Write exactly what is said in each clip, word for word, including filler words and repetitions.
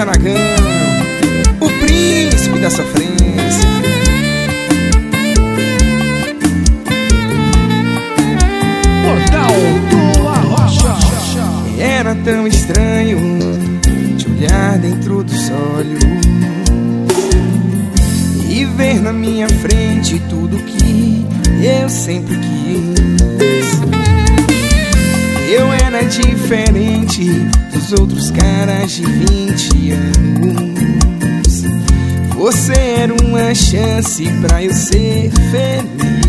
Aragão, o príncipe da sofrência. Portal do Arrocha. Era tão estranho te olhar dentro dos olhos e ver na minha frente tudo que eu sempre quis. Eu era diferente dos outros caras de vinte anos. Você era uma chance pra eu ser feliz.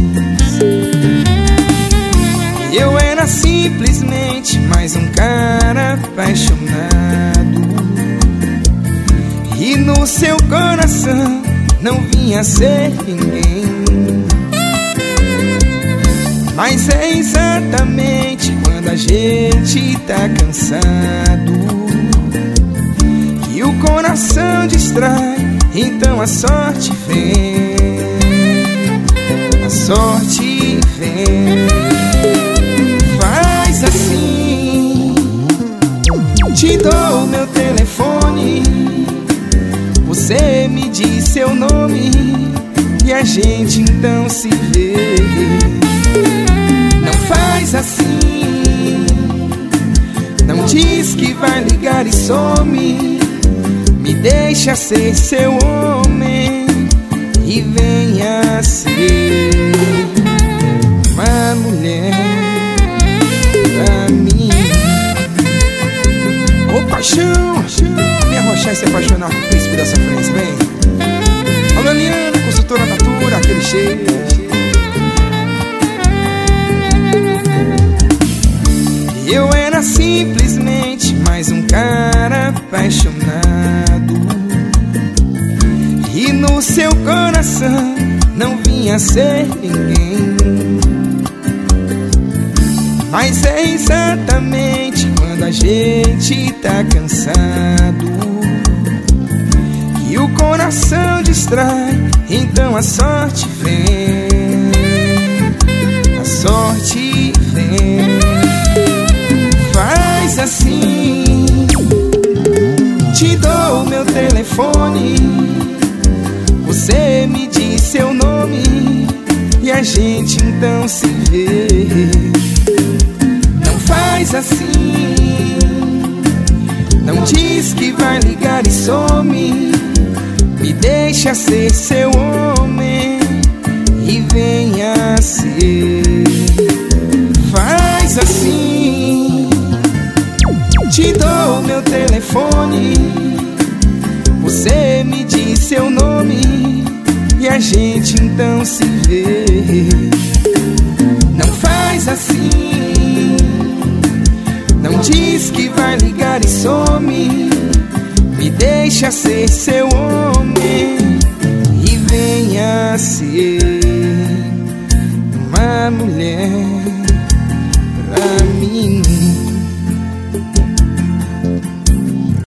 Eu era simplesmente mais um cara apaixonado, e no seu coração não vinha ser ninguém. Mas é exatamente quando a gente tá cansado que o coração distrai, então a sorte vem, a sorte vem. Faz assim, te dou meu telefone, você me diz seu nome e a gente então se vê. Não faz assim, não diz que vai ligar e some. Me deixa ser seu homem e venha ser uma mulher pra mim. Ô paixão, vem arrochar e se apaixonar por príncipe da sofrência, vem. Alô Liana, consultora Natura, aquele cheiro. Eu era simplesmente mais um cara apaixonado, e no seu coração não vinha ser ninguém. Mas é exatamente quando a gente tá cansado que o coração distrai, então a sorte vem, a sorte vem. Faz assim, te dou meu telefone, você me diz seu nome e a gente então se vê. Não faz assim, não diz que vai ligar e some. Me deixa ser seu homem e venha ser. Faz assim, te dou meu telefone, você me diz seu nome e a gente então se vê. Não faz assim, não diz que vai ligar e some. Me deixa ser seu homem e venha ser uma mulher